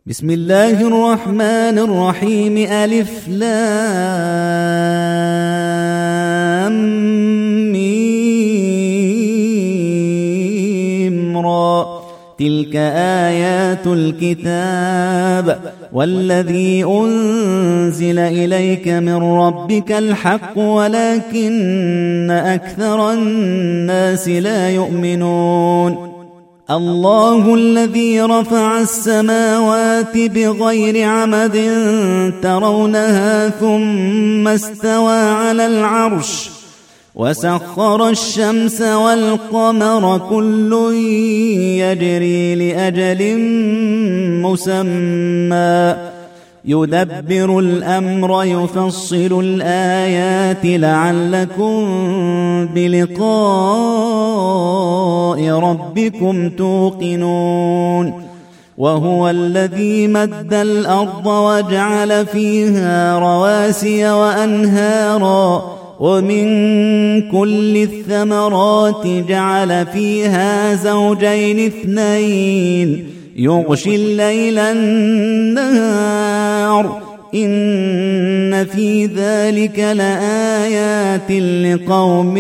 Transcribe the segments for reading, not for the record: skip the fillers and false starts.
بسم الله الرحمن الرحيم. ألف لام ميم را. تلك آيات الكتاب والذي أنزل إليك من ربك الحق ولكن أكثر الناس لا يؤمنون. الله الذي رفع السماوات بغير عمد ترونها ثم استوى على العرش وسخر الشمس والقمر كل يجري لأجل مسمى يدبر الأمر يفصل الآيات لعلكم بلقاء ربكم توقنون. وهو الذي مد الأرض وجعل فيها رواسي وأنهارا ومن كل الثمرات جعل فيها زوجين اثنين يغشي الليل النهار إن في ذلك لآيات لقوم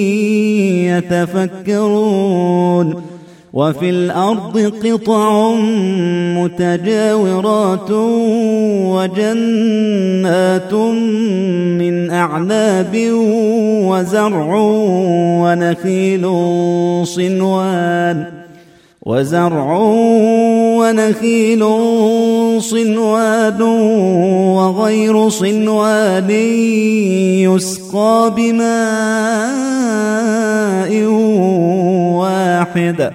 يتفكرون. وفي الأرض قطع متجاورات وجنات من أعناب وزرع ونخيل صنوان وغير صنوان يسقى بماء واحد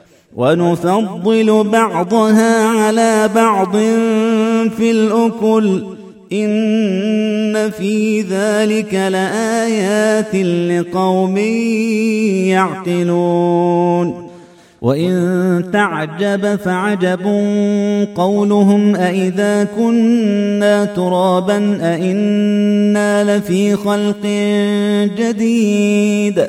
ونفضل بعضها على بعض في الأكل إن في ذلك لآيات لقوم يعقلون. وإن تعجب فعجب قولهم أإذا كنا ترابا أإنا لفي خلق جديد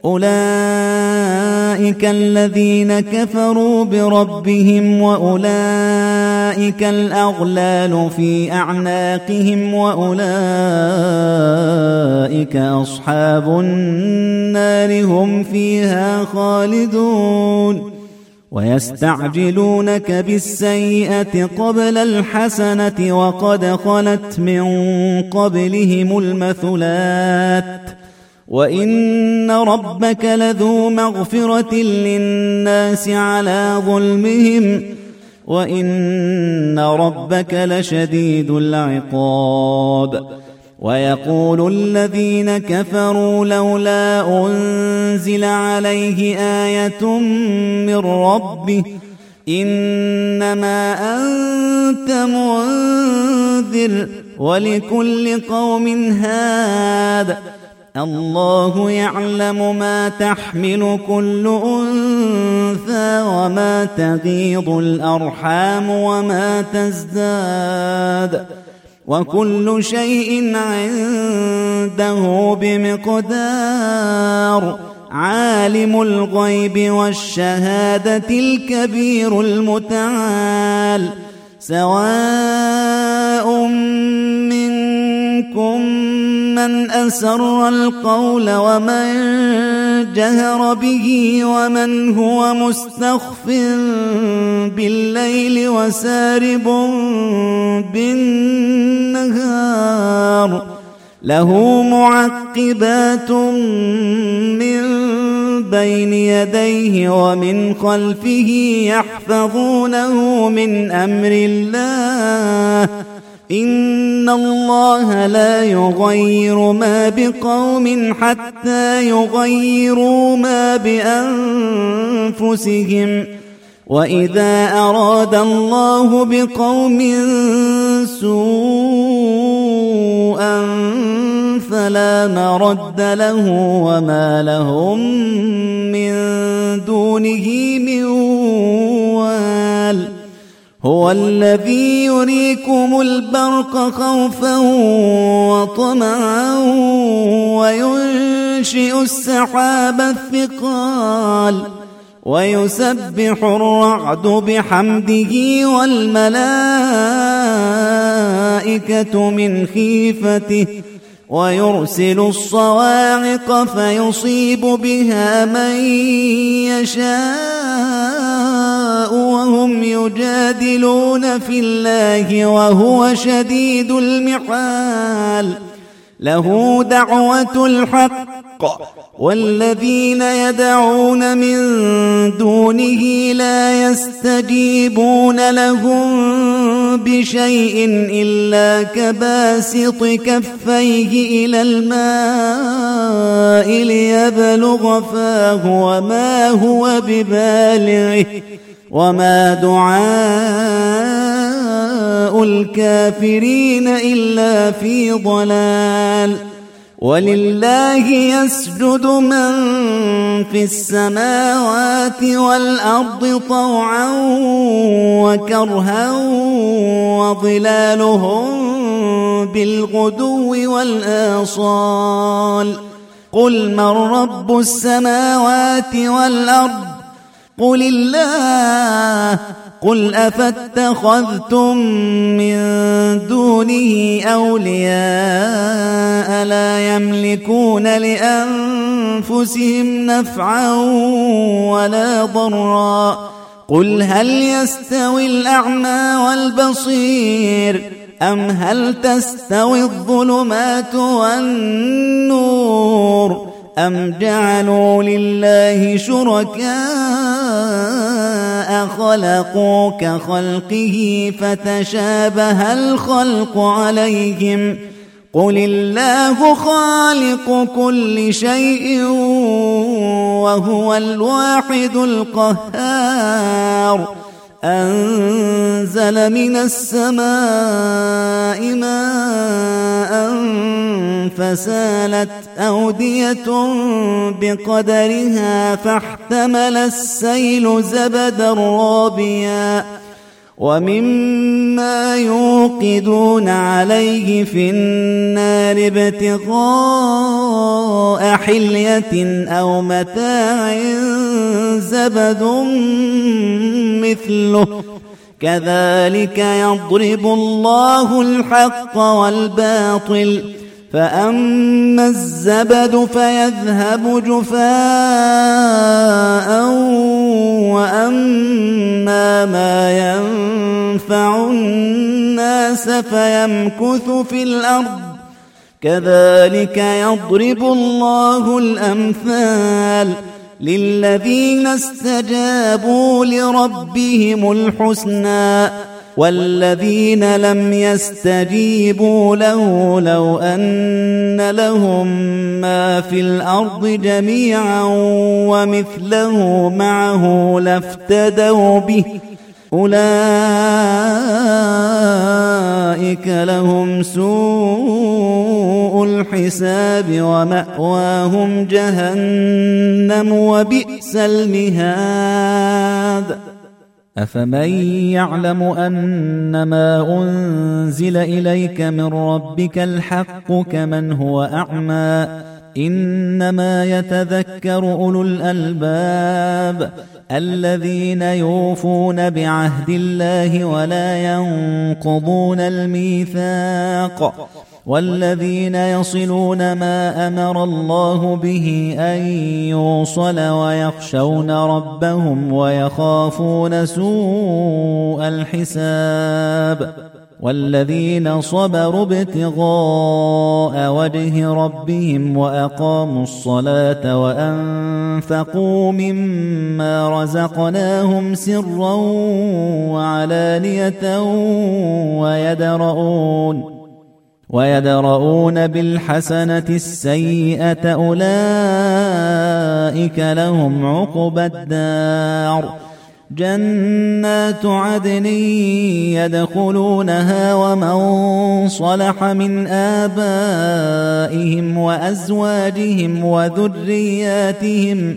أولئك الذين كفروا بربهم وأولئك الأغلال في أعناقهم وأولئك أصحاب النار هم فيها خالدون. ويستعجلونك بالسيئة قبل الحسنة وقد خلت من قبلهم المثلات وإن ربك لذو مغفرة للناس على ظلمهم وإن ربك لشديد العقاب. ويقول الذين كفروا لولا أنزل عليه آية من ربه إنما أنت منذر ولكل قوم هاد الله يعلم ما تحمل كل أنثى وما تغيض الأرحام وما تزداد وكل شيء عنده بمقدار. عالم الغيب والشهادة الكبير المتعال. سواء منكم من أسر القول ومن جهر به ومن هو مستخف بالليل وسارب بالنهار له معقبات من بين يديه ومن خلفه يحفظونه من أمر الله إن الله لا يغير ما بقوم حتى يغيروا ما بأنفسهم وإذا أراد الله بقوم سوءا فلا مرد له وما لهم من دونه من وال. هو الذي يريكم البرق خوفا وطمعا وينشئ السحاب الثقال ويسبح الرعد بحمده والملائكة من خيفته ويرسل الصواعق فيصيب بها من يشاء وهم يجادلون في الله وهو شديد المحال له دعوة الحق والذين يدعون من دونه لا يستجيبون لهم بشيء إلا كباسط كفيه إلى الماء ليبلغ فاه وما هو ببالغه وما دعاء الكافرين إلا في ضلال ولله يسجد من في السماوات والأرض طوعا وكرها وظلالهم بالغدو والآصال قل من رب السماوات والأرض قل الله قل أفاتخذتم من دونه أولياء لا يملكون لأنفسهم نفعا ولا ضرا قل هل يستوي الأعمى والبصير أم هل تستوي الظلمات والنور أم جعلوا لله شركاء خلقوا كخلقه فتشابه الخلق عليهم قل الله خالق كل شيء وهو الواحد القهار أنزل من السماء ماء فسالت أودية بقدرها فاحتمل السيل زبدا رابيا ومما يوقدون عليه في النار ابتغاء حلية أو متاع زبد مثله كذلك يضرب الله الحق والباطل فأما الزبد فيذهب جفاء وأما ما ينفع الناس فيمكث في الأرض كذلك يضرب الله الأمثال للذين استجابوا لربهم الحسنى والذين لم يستجيبوا له لو أن لهم ما في الأرض جميعا ومثله معه لافتدوا به أولئك لهم سوء الحساب ومأواهم جهنم وبئس المهاد أفمن يعلم أنما أنزل إليك من ربك الحق كمن هو أعمى إنما يتذكر أولو الألباب الذين يوفون بعهد الله ولا ينقضون الميثاق والذين يصلون ما أمر الله به أن يوصل ويخشون ربهم ويخافون سوء الحساب والذين صبروا ابتغاء وجه ربهم وأقاموا الصلاة وأنفقوا مما رزقناهم سرا وعلانية ويدرؤون بالحسنة السيئة أولئك لهم عقبى الدار جنات عدن يدخلونها ومن صلح من آبائهم وأزواجهم وذرياتهم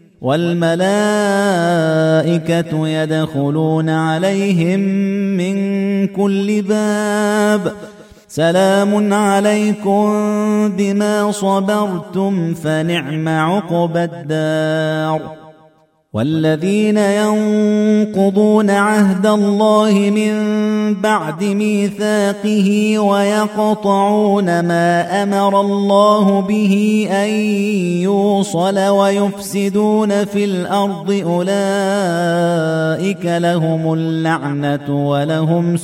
والملائكة يدخلون عليهم من كل باب سلام عليكم بما صبرتم فنعم عقبى الدار والذين ينقضون عهد الله من بعد ميثاقه ويقطعون ما أمر الله به أن يوصل ويفسدون في الأرض أولئك لهم اللعنة ولهم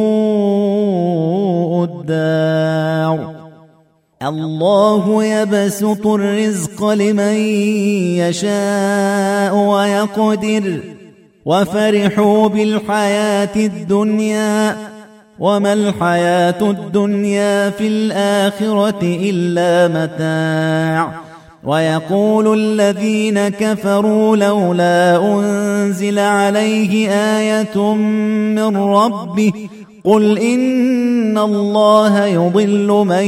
سوء الدار. الله يبسط الرزق لمن يشاء ويقدر وفرحوا بالحياة الدنيا وما الحياة الدنيا في الآخرة إلا متاع. ويقول الذين كفروا لولا أنزل عليه آية من ربه قل إن الله يضل من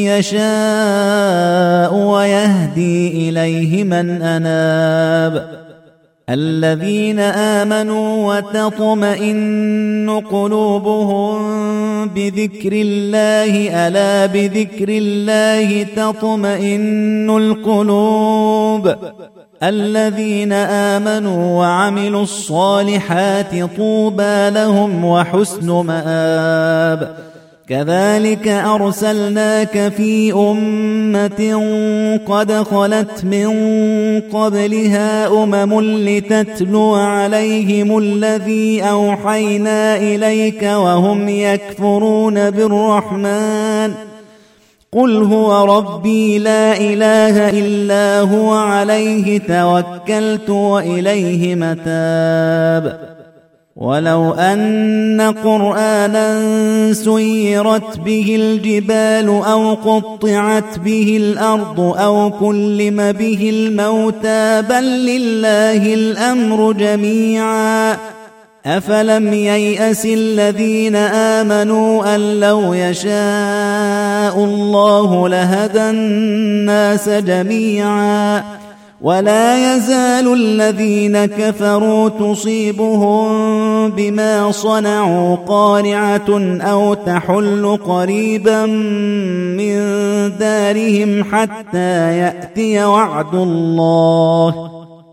يشاء ويهدي إليه من أناب. الذين آمنوا وتطمئن قلوبهم بذكر الله ألا بذكر الله تطمئن القلوب. الذين آمنوا وعملوا الصالحات طوبى لهم وحسن مآب. كذلك أرسلناك في أمة قد خلت من قبلها لتتلو عليهم الذي أوحينا إليك وهم يكفرون بالرحمن قل هو ربي لا إله إلا هو عليه توكلت وإليه متاب. ولو أن قرآنا سيرت به الجبال أو قطعت به الأرض أو كلم به الموتى بل لله الأمر جميعا أفلم ييأس الذين آمنوا أن لو يشاء الله لهدى الناس جميعا ولا يزال الذين كفروا تصيبهم بما صنعوا قارعة أو تحل قريبا من دارهم حتى يأتي وعد الله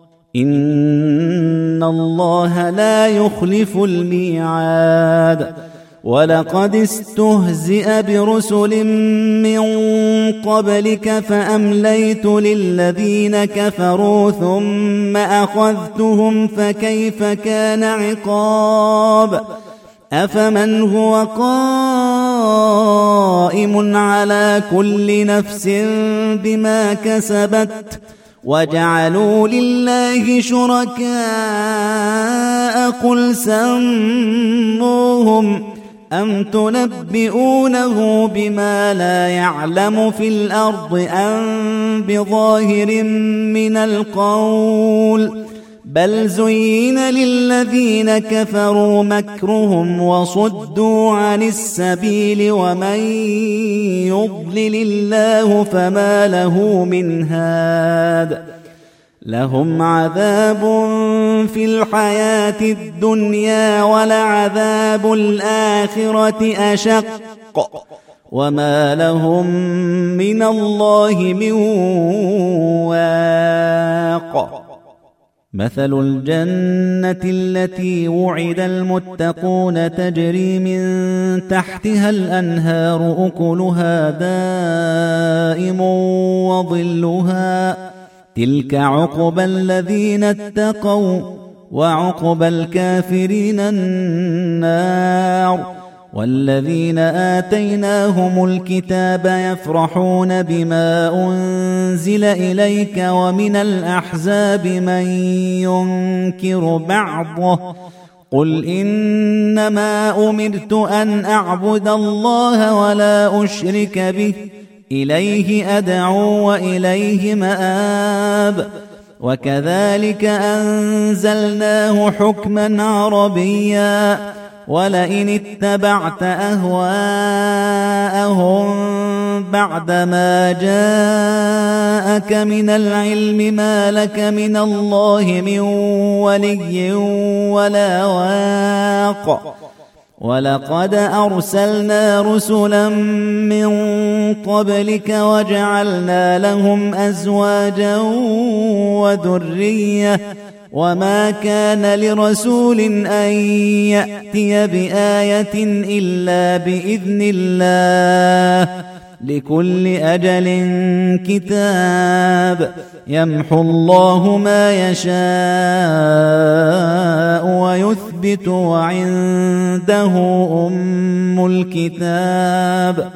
إن الله لا يخلف الميعاد. ولقد استهزئ برسل من قبلك فأمليت للذين كفروا ثم أخذتهم فكيف كان عقاب. أفمن هو قائم على كل نفس بما كسبت وجعلوا لله شركاء قل سموهم أم تنبئونه بما لا يعلم في الأرض أم بظاهر من القول بل زين للذين كفروا مكرهم وصدوا عن السبيل ومن يضلل الله فما له من هاد. لهم عذاب في الحياة الدنيا ولعذاب الآخرة أشق وما لهم من الله من واق. مثل الجنة التي وعد المتقون تجري من تحتها الأنهار أكلها دائم وظلها تلك عقبى الذين اتقوا وعقبى الكافرين النار. والذين آتيناهم الكتاب يفرحون بما أنزل إليك ومن الأحزاب من ينكر بعضه قل إنما أمرت أن أعبد الله ولا أشرك به إليه أدعو وإليه مآب. وكذلك أنزلناه حكما عربيا ولئن اتبعت أهواءهم بعدما جاءك من العلم ما لك من الله من ولي ولا واق. ولقد أرسلنا رسلا من قبلك وجعلنا لهم أزواجا وما كان لرسول أن يأتي بآية إلا بإذن الله لكل أجل كتاب يمحو الله ما يشاء ويثبت وعنده أم الكتاب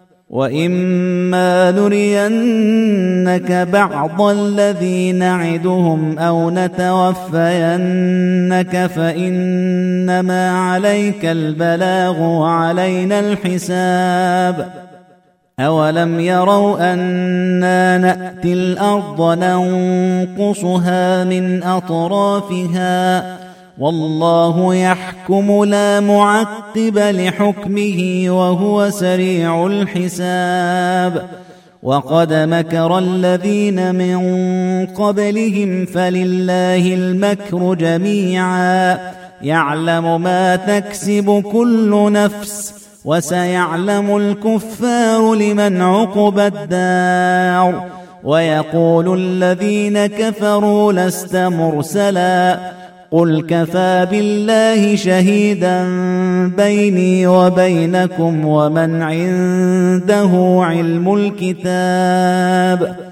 وإما نرينك بعض الذي نعدهم أو نتوفينك فإنما عليك البلاغ وعلينا الحساب أولم يروا أنا نأتي الأرض ننقصها من أطرافها والله يحكم لا معقب لحكمه وهو سريع الحساب وقد مكر الذين من قبلهم فلله المكر جميعا يعلم ما تكسب كل نفس وسيعلم الكفار لمن عقبى الدار ويقول الذين كفروا لست مرسلا قل كفى بالله شهيدا بيني وبينكم ومن عنده علم الكتاب